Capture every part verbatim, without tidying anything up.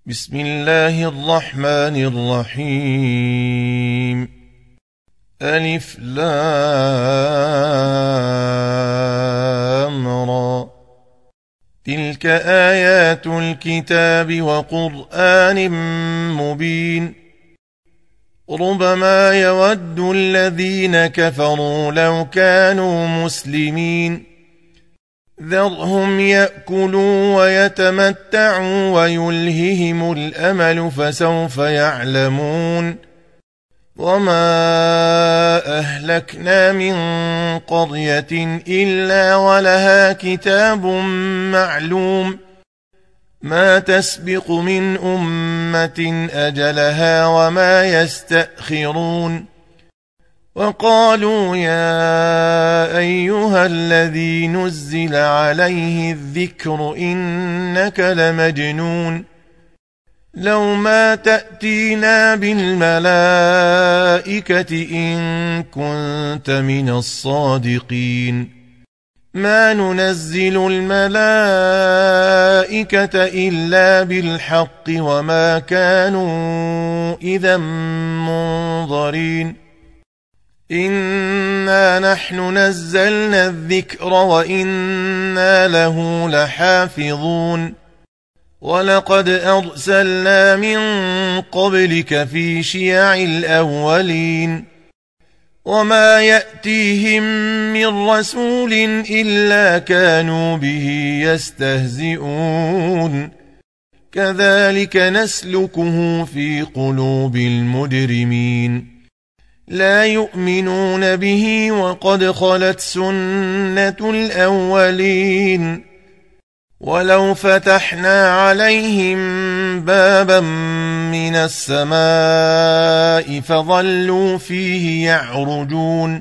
بسم الله الرحمن الرحيم. ألف لام را. تلك آيات الكتاب وقرآن مبين. ربما يود الذين كفروا لو كانوا مسلمين. ذرهم يأكلوا ويتمتعوا ويلههم الأمل فسوف يعلمون. وما أهلكنا من قرية إلا ولها كتاب معلوم. ما تسبق من أمة أجلها وما يستأخرون. وقالوا يا أيها الذي نزل عليه الذكر إنك لمجنون. لو ما تأتينا بالملائكة إن كنت من الصادقين. ما ننزل الملائكة إلا بالحق وما كانوا إذا منظرين. إنا نحن نزلنا الذكر وإنا له لحافظون. ولقد أرسلنا من قبلك في شيع الأولين. وما يأتيهم من رسول إلا كانوا به يستهزئون. كذلك نسلكه في قلوب المجرمين. لا يؤمنون به وقد خلت سنة الأولين. ولو فتحنا عليهم بابا من السماء فظلوا فيه يعرجون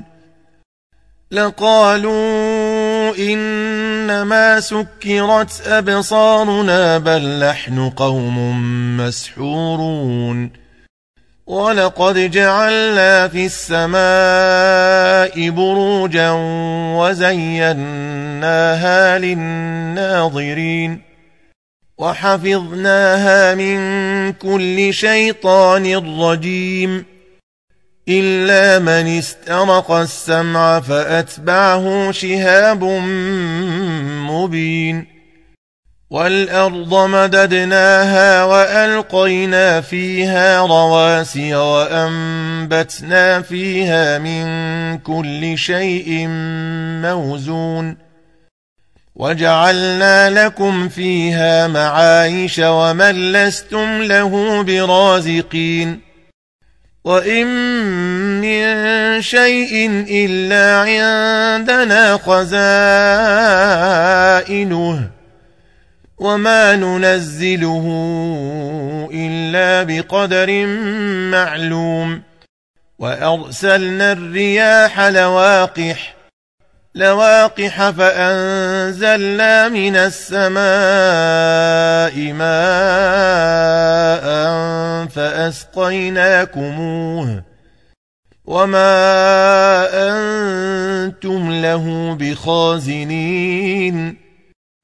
لقالوا إنما سكرت أبصارنا بل نحن قوم مسحورون. ولقد جعلنا في السماء بروجا وزيناها للناظرين. وحفظناها من كل شيطان رجيم إلا من استرق السمع فأتبعه شهاب مبين. والأرض مددناها وألقينا فيها رواسي وأنبتنا فيها من كل شيء موزون. وجعلنا لكم فيها معايش ومن لستم له برازقين. وإن من شيء إلا عندنا خزائنه وما ننزله إلا بقدر معلوم. وأرسلنا الرياح لواقح لواقح فأنزلنا من السماء ماء فأسقيناكموه وما أنتم له بخازنين.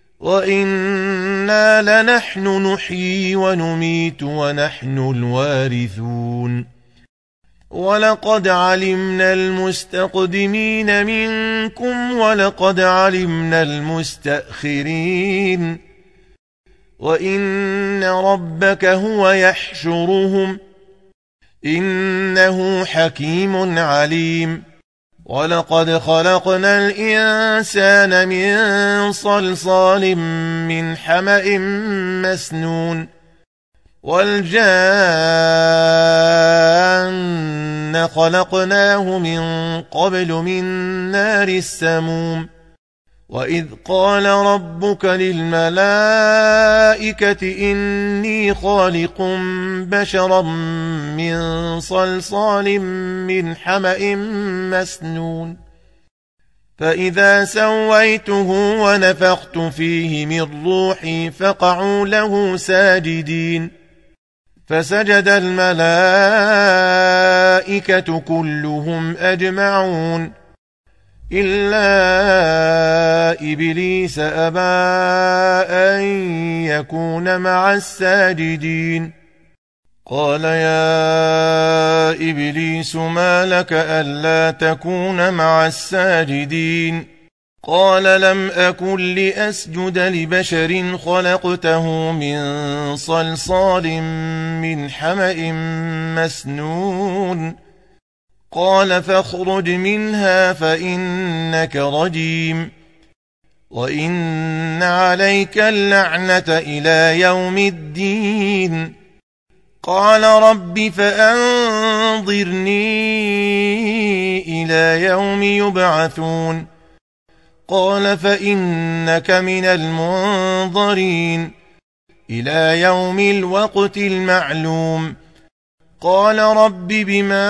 وإنا لنحن نحيي ونميت ونحن الوارثون. ولقد علمنا المستقدمين منكم ولقد علمنا المستأخرين. وإن ربك هو يحشرهم إنه حكيم عليم. ولقد خلقنا الإنسان من صلصال من حمأ مسنون. والجان خلقناه من قبل من نار السموم. وإذ قال ربك للملائكة إني خالق بشرا من صلصال من حمأ مسنون. فإذا سويته ونفخت فيه من روحي فقعوا له ساجدين. فسجد الملائكة كلهم أجمعون إلا إبليس أبى أن يكون مع الساجدين قال يا إبليس ما لك ألا تكون مع الساجدين قال لم أكن لأسجد لبشر خلقته من صلصال من حمأ مسنون قال فاخرج منها فإنك رجيم وإن عليك اللعنة إلى يوم الدين قال رب فأنظرني إلى يوم يبعثون قال فإنك من المنظرين إلى يوم الوقت المعلوم قال رب بما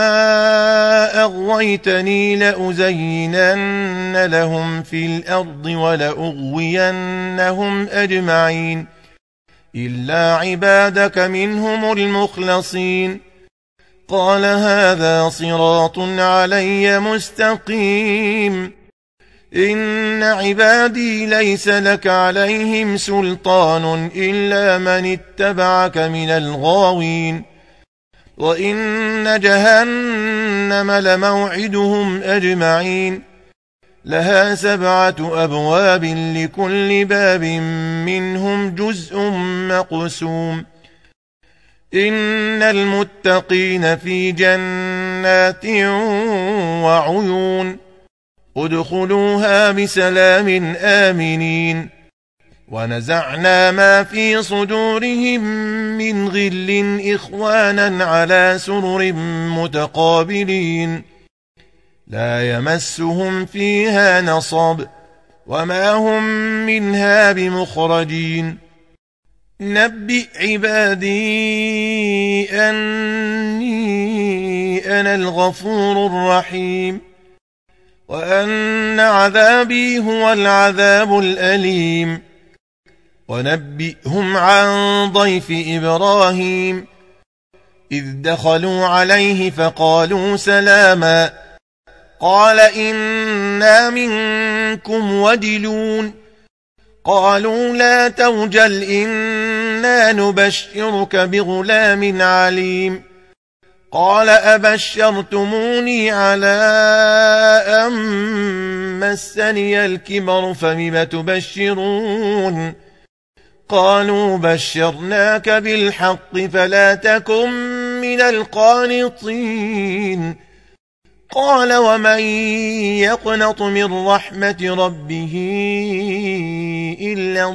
أغويتني لأزينن لهم في الأرض ولأغوينهم أجمعين إلا عبادك منهم المخلصين قال هذا صراط علي مستقيم إن عبادي ليس لك عليهم سلطان إلا من اتبعك من الغاوين وإن جهنم لموعدهم أجمعين لها سبعة أبواب لكل باب منهم جزء مقسوم إن المتقين في جنات وعيون ادخلوها بسلام آمنين ونزعنا ما في صدورهم من غل إخوانا على سرر متقابلين لا يمسهم فيها نصب وما هم منها بمخرجين نبئ عبادي أني أنا الغفور الرحيم وأن عذابي هو العذاب الأليم ونبئهم عن ضيف إبراهيم إذ دخلوا عليه فقالوا سلاما قال إنا منكم وجلون قالوا لا توجل إنا نبشرك بغلام عليم قال أبشرتموني على أن مسني الكبر فبم تبشرون قالوا بشرناك بالحق فلا تكن من القانطين قال ومن يقنط من رحمة ربه إلا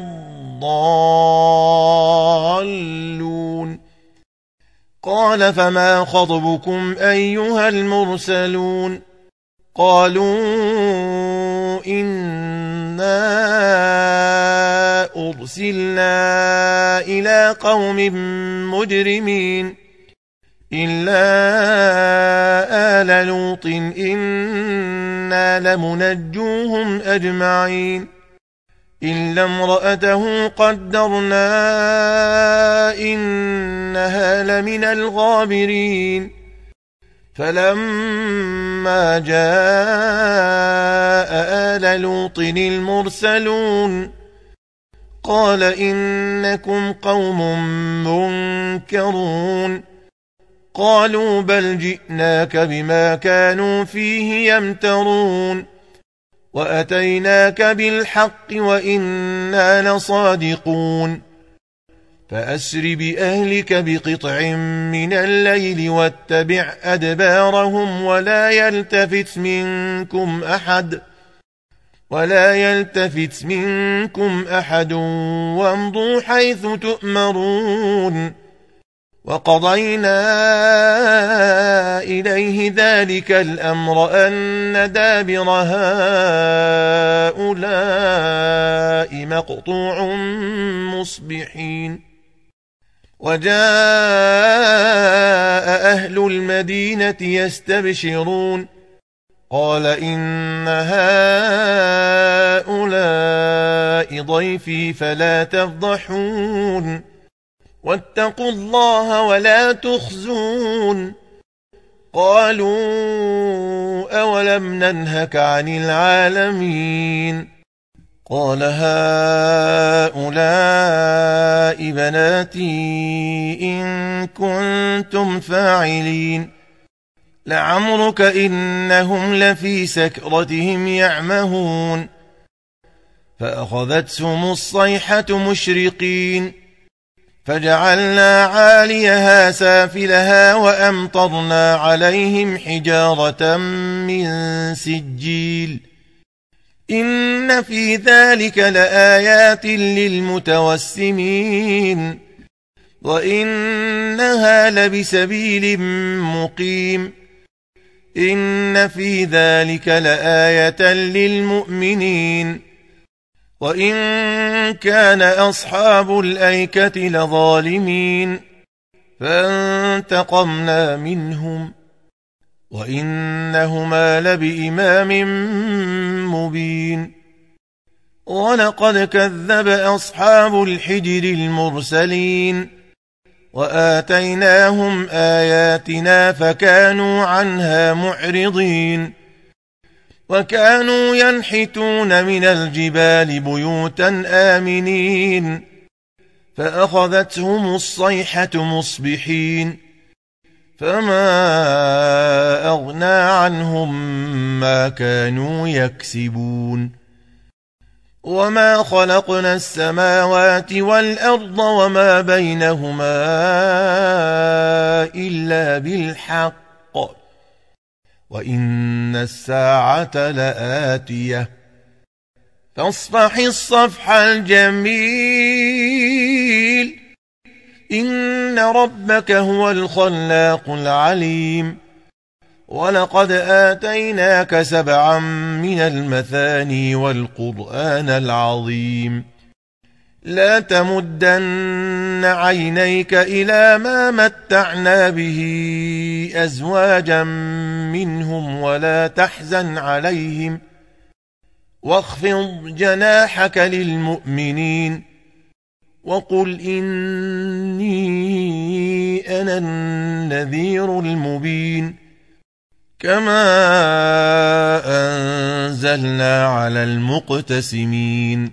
الضالون قال فما خطبكم أيها المرسلون قالوا إنا أرسلنا إلى قوم مجرمين إلا آل لوط إنا لمنجوهم أجمعين إلا امرأته قدرنا إنها لمن الغابرين فلما جاء آل لوط المرسلون قال إنكم قوم منكرون قالوا بل جئناك بما كانوا فيه يمترون وأتيناك بالحق وإنا لصادقون فأسر بأهلك بقطع من الليل واتبع أدبارهم ولا يلتفت منكم أحد ولا يلتفت منكم أحد وامضوا حيث تؤمرون وقضينا إليه ذلك الأمر أن دابر هؤلاء مقطوع مصبحين وجاء أهل المدينة يستبشرون قال إن هؤلاء ضيفي فلا تفضحون واتقوا الله ولا تخزون قالوا أولم ننهك عن العالمين قال هؤلاء بناتي إن كنتم فاعلين لعمرك إنهم لفي سكرتهم يعمهون فأخذتهم الصيحة مشرقين فجعلنا عاليها سافلها وأمطرنا عليهم حجارة من سجيل إن في ذلك لآيات للمتوسمين وإنها لبسبيل مقيم إن في ذلك لآية للمؤمنين وإن كان أصحاب الأيكة لظالمين فانتقمنا منهم وإنهما لبإمام مبين ولقد كذب أصحاب الحجر المرسلين وآتيناهم آياتنا فكانوا عنها معرضين وكانوا ينحتون من الجبال بيوتا آمنين فأخذتهم الصيحة مصبحين فما أغنى عنهم ما كانوا يكسبون وما خلقنا السماوات والأرض وما بينهما إلا بالحق وإن الساعة لآتية فاصفح الصفح الجميل إن ربك هو الخلاق العليم ولقد آتيناك سبعا من المثاني والقرآن العظيم لا تمدن عينيك إلى ما متعنا به أزواجا منهم ولا تحزن عليهم واخفض جناحك للمؤمنين وقل إني أنا النذير المبين كما أنزلنا على المقتسمين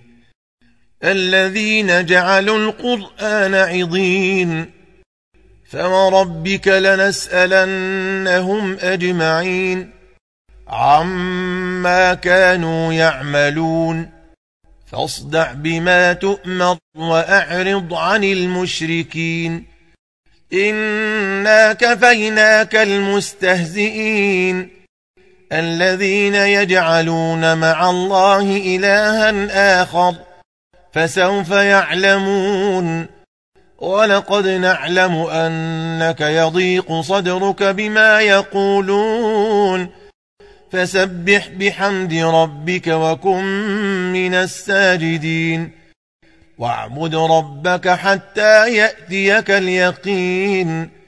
الذين جعلوا القرآن عضين فوربك لنسألنهم أجمعين عما كانوا يعملون فاصدع بما تؤمر وأعرض عن المشركين إنا كفيناك المستهزئين الذين يجعلون مع الله إلها آخر فسوف يعلمون ولقد نعلم أنك يضيق صدرك بما يقولون فسبح بحمد ربك وكن من الساجدين واعبد ربك حتى يأتيك اليقين